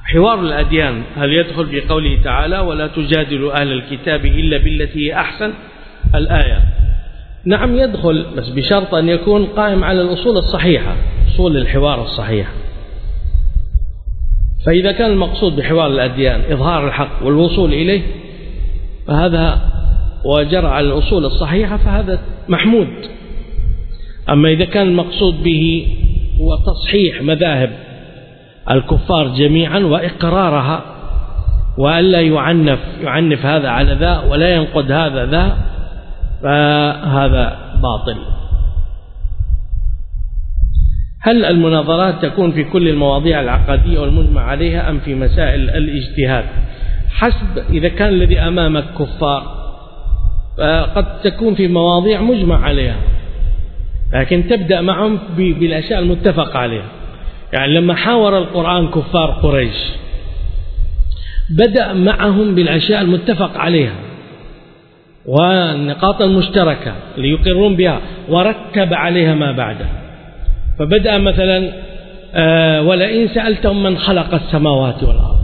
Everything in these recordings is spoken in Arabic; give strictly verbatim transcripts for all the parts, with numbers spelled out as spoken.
حوار الأديان هل يدخل في قوله تعالى ولا تجادلوا أهل الكتاب إلا بالتي هي أحسن الآية؟ نعم يدخل، بس بشرط أن يكون قائم على الأصول الصحيحة، أصول الحوار الصحيحة. فإذا كان المقصود بحوار الأديان إظهار الحق والوصول إليه فهذا وجرى على الأصول الصحيحة فهذا محمود. أما إذا كان المقصود به هو تصحيح مذاهب الكفار جميعا وإقرارها وألا يعنف يعنف هذا على ذا ولا ينقد هذا ذا فهذا باطل. هل المناظرات تكون في كل المواضيع العقدية والمجمع عليها أم في مسائل الاجتهاد؟ حسب، إذا كان الذي أمامك كفار قد تكون في مواضيع مجمع عليها، لكن تبدأ معهم بالأشياء المتفق عليها. يعني لما حاور القرآن كفار قريش بدأ معهم بالأشياء المتفق عليها والنقاط المشتركة ليقرون بها ورتب عليها ما بعده. فبدأ مثلا آه ولئن سألتهم من خلق السماوات والأرض،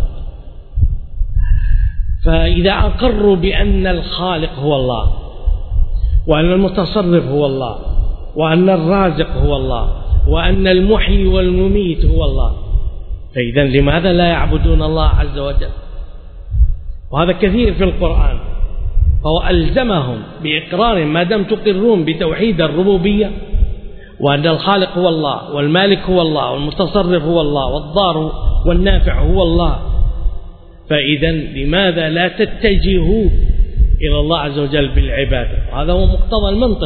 فإذا أقروا بأن الخالق هو الله وأن المتصرف هو الله وأن الرازق هو الله وأن المحيي والمميت هو الله، فإذا لماذا لا يعبدون الله عز وجل؟ وهذا كثير في القرآن. فهو ألزمهم بإقرار ما دام تقرون بتوحيد الربوبية وأن الخالق هو الله والمالك هو الله والمتصرف هو الله والضار والنافع هو الله، فإذا لماذا لا تتجهوا إلى الله عز وجل بالعبادة؟ وهذا هو مقتضى المنطق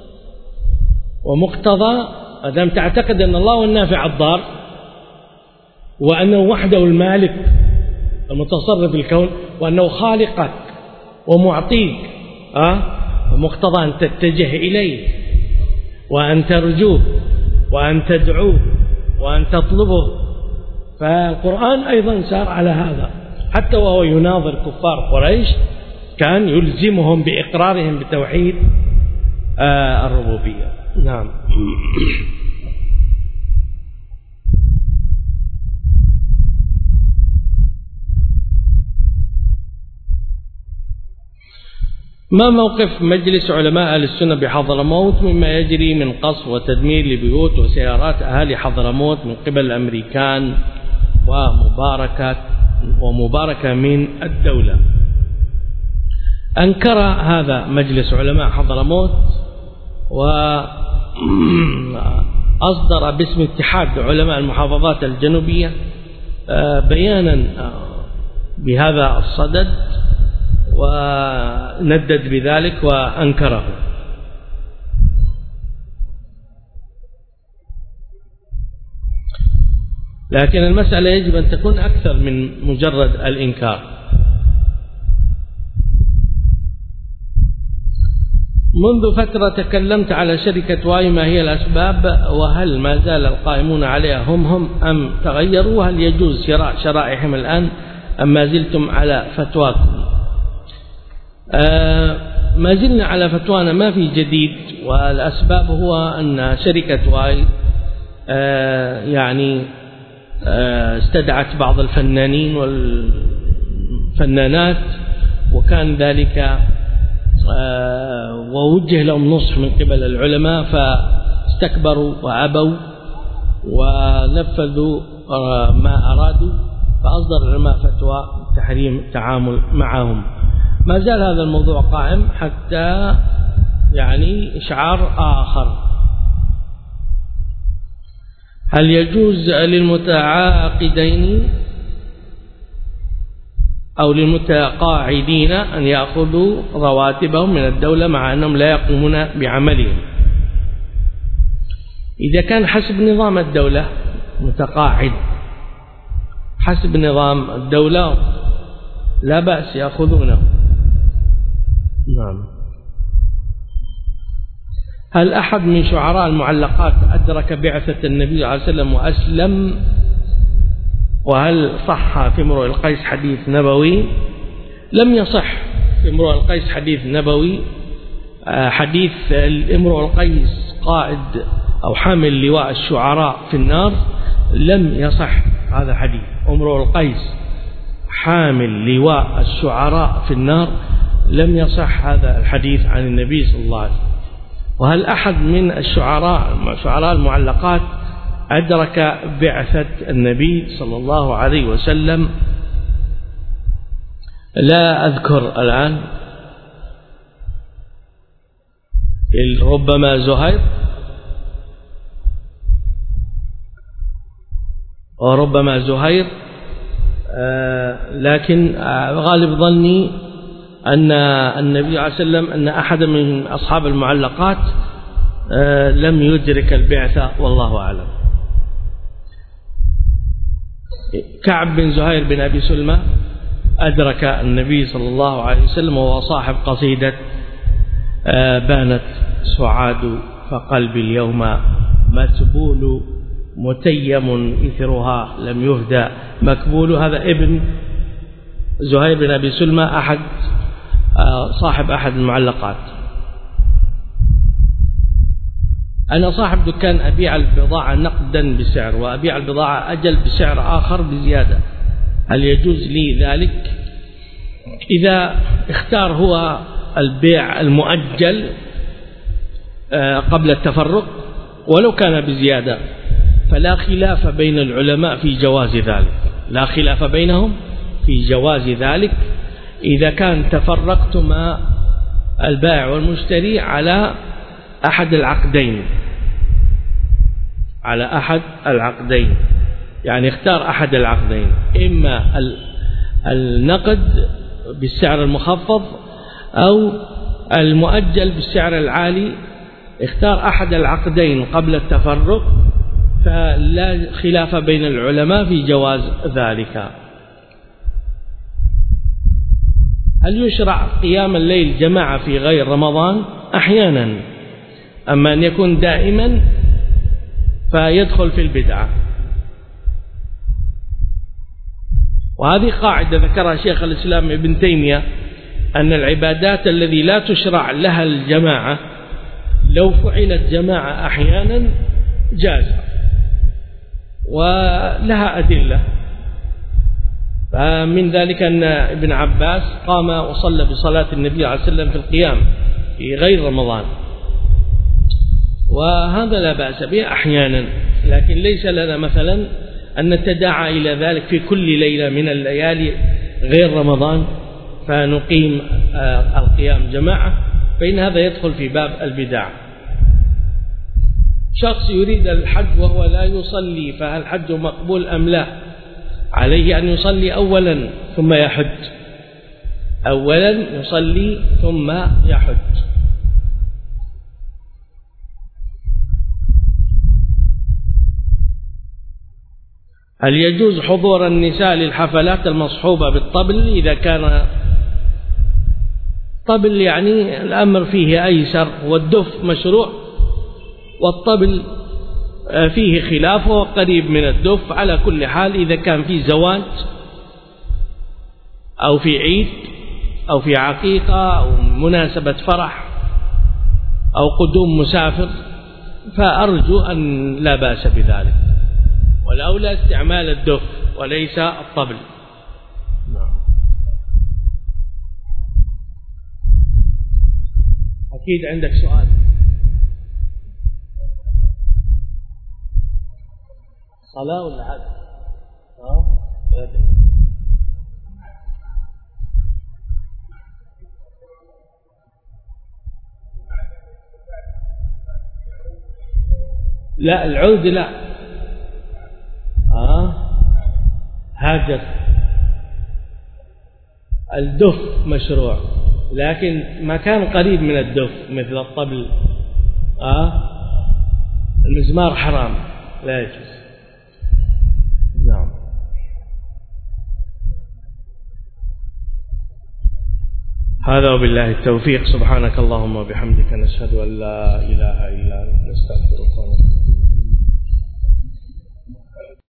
ومقتضى ما دام تعتقد أن الله هو النافع الضار وأنه وحده المالك المتصرف الكون وأنه خالقك ومعطيك أه؟ ومقتضى أن تتجه إليه وأن ترجوه وأن تدعوه وأن تطلبه. فالقرآن أيضا سار على هذا، حتى وهو يناظر كفار قريش كان يلزمهم بإقرارهم بتوحيد آه الربوبية. نعم. ما موقف مجلس علماء أهل السنة بحضرموت مما يجري من قصف وتدمير لبيوت وسيارات أهالي حضرموت من قبل الأمريكان ومباركة ومباركة من الدولة؟ أنكر هذا مجلس علماء حضرموت وأصدر باسم اتحاد علماء المحافظات الجنوبية بيانا بهذا الصدد وندد بذلك وأنكره. لكن المسألة يجب أن تكون أكثر من مجرد الإنكار. منذ فترة تكلمت على شركة واي، ما هي الأسباب وهل ما زال القائمون عليها هم هم أم تغيروا؟ وهل يجوز شراء شرائحهم الآن أم ما زلتم على فتواكم؟ آه ما زلنا على فتوانا، ما في جديد. والأسباب هو أن شركة واي آه يعني آه استدعت بعض الفنانين والفنانات وكان ذلك آه ووجه لهم نصح من قبل العلماء فاستكبروا وأبوا ونفذوا آه ما أرادوا، فأصدر العلماء فتوى تحريم التعامل معهم. ما زال هذا الموضوع قائم حتى يعني إشعار آخر. هل يجوز للمتعاقدين أو للمتقاعدين أن يأخذوا رواتبهم من الدولة مع أنهم لا يقومون بعملهم؟ إذا كان حسب نظام الدولة متقاعد حسب نظام الدولة لا بأس يأخذونه. نعم. هل أحد من شعراء المعلقات أدرك بعثة النبي صلى الله عليه وسلم وأسلم؟ وهل صح في امرؤ القيس حديث نبوي؟ لم يصح في امرؤ القيس حديث نبوي. حديث امرؤ القيس قائد أو حامل لواء الشعراء في النار لم يصح هذا حديث. امرؤ القيس حامل لواء الشعراء في النار، لم يصح هذا الحديث عن النبي صلى الله عليه وسلم. وهل أحد من الشعراء شعراء المعلقات أدرك بعثة النبي صلى الله عليه وسلم؟ لا أذكر الآن، ربما زهير وربما زهير، لكن غالب ظني أن النبي عليه وسلم أن أحد من أصحاب المعلقات لم يدرك البعثة، والله أعلم. كعب بن زهير بن أبي سلمة أدرك النبي صلى الله عليه وسلم، وهو صاحب قصيدة بانت سعاد فقلبي اليوم متبول متيم إثرها لم يهدى مكبول. هذا ابن زهير بن أبي سلمة، أحد صاحب أحد المعلقات. أنا صاحب دكان أبيع البضاعة نقدا بسعر وأبيع البضاعة أجل بسعر آخر بزيادة، هل يجوز لي ذلك؟ إذا اختار هو البيع المؤجل قبل التفرق ولو كان بزيادة فلا خلاف بين العلماء في جواز ذلك، لا خلاف بينهم في جواز ذلك إذا كان تفرقتما البائع والمشتري على أحد العقدين، على أحد العقدين، يعني اختار أحد العقدين، إما النقد بالسعر المخفض أو المؤجل بالسعر العالي، اختار أحد العقدين قبل التفرق فلا خلاف بين العلماء في جواز ذلك. هل يشرع قيام الليل جماعة في غير رمضان؟ أحيانا، أما أن يكون دائما فيدخل في البدعة. وهذه قاعدة ذكرها شيخ الإسلام ابن تيمية، أن العبادات الذي لا تشرع لها الجماعة لو فعلت جماعة أحيانا جاز، ولها أدلة. فمن ذلك أن ابن عباس قام وصلى بصلاة النبي عليه وسلم في القيام في غير رمضان، وهذا لا بأس به أحيانا، لكن ليس لنا مثلا أن نتداعى إلى ذلك في كل ليلة من الليالي غير رمضان فنقيم القيام جماعة، فإن هذا يدخل في باب البدع. شخص يريد الحج وهو لا يصلي، فهل حجه مقبول أم لا؟ عليه أن يصلي أولا ثم يحج، أولا يصلي ثم يحج. هل يجوز حضور النساء للحفلات المصحوبة بالطبل إذا كان طبل؟ يعني الأمر فيه أيسر، والدف مشروع والطبل فيه خلاف وقريب من الدف. على كل حال إذا كان في زواج أو في عيد أو في عقيقة أو مناسبة فرح أو قدوم مسافر فأرجو أن لا بأس بذلك، والأولى استعمال الدف وليس الطبل. أكيد عندك سؤال. صلاة ولا عادة؟ ها؟ لا العود لا. ها؟ هاجر. الدف مشروع، لكن مكان قريب من الدف مثل الطبل ها؟ المزمار حرام لا يجوز. نعم. هذا وبالله التوفيق. سبحانك اللهم وبحمدك، نشهد أن لا إله إلا أنت، نستغفرك ونتوب إليك.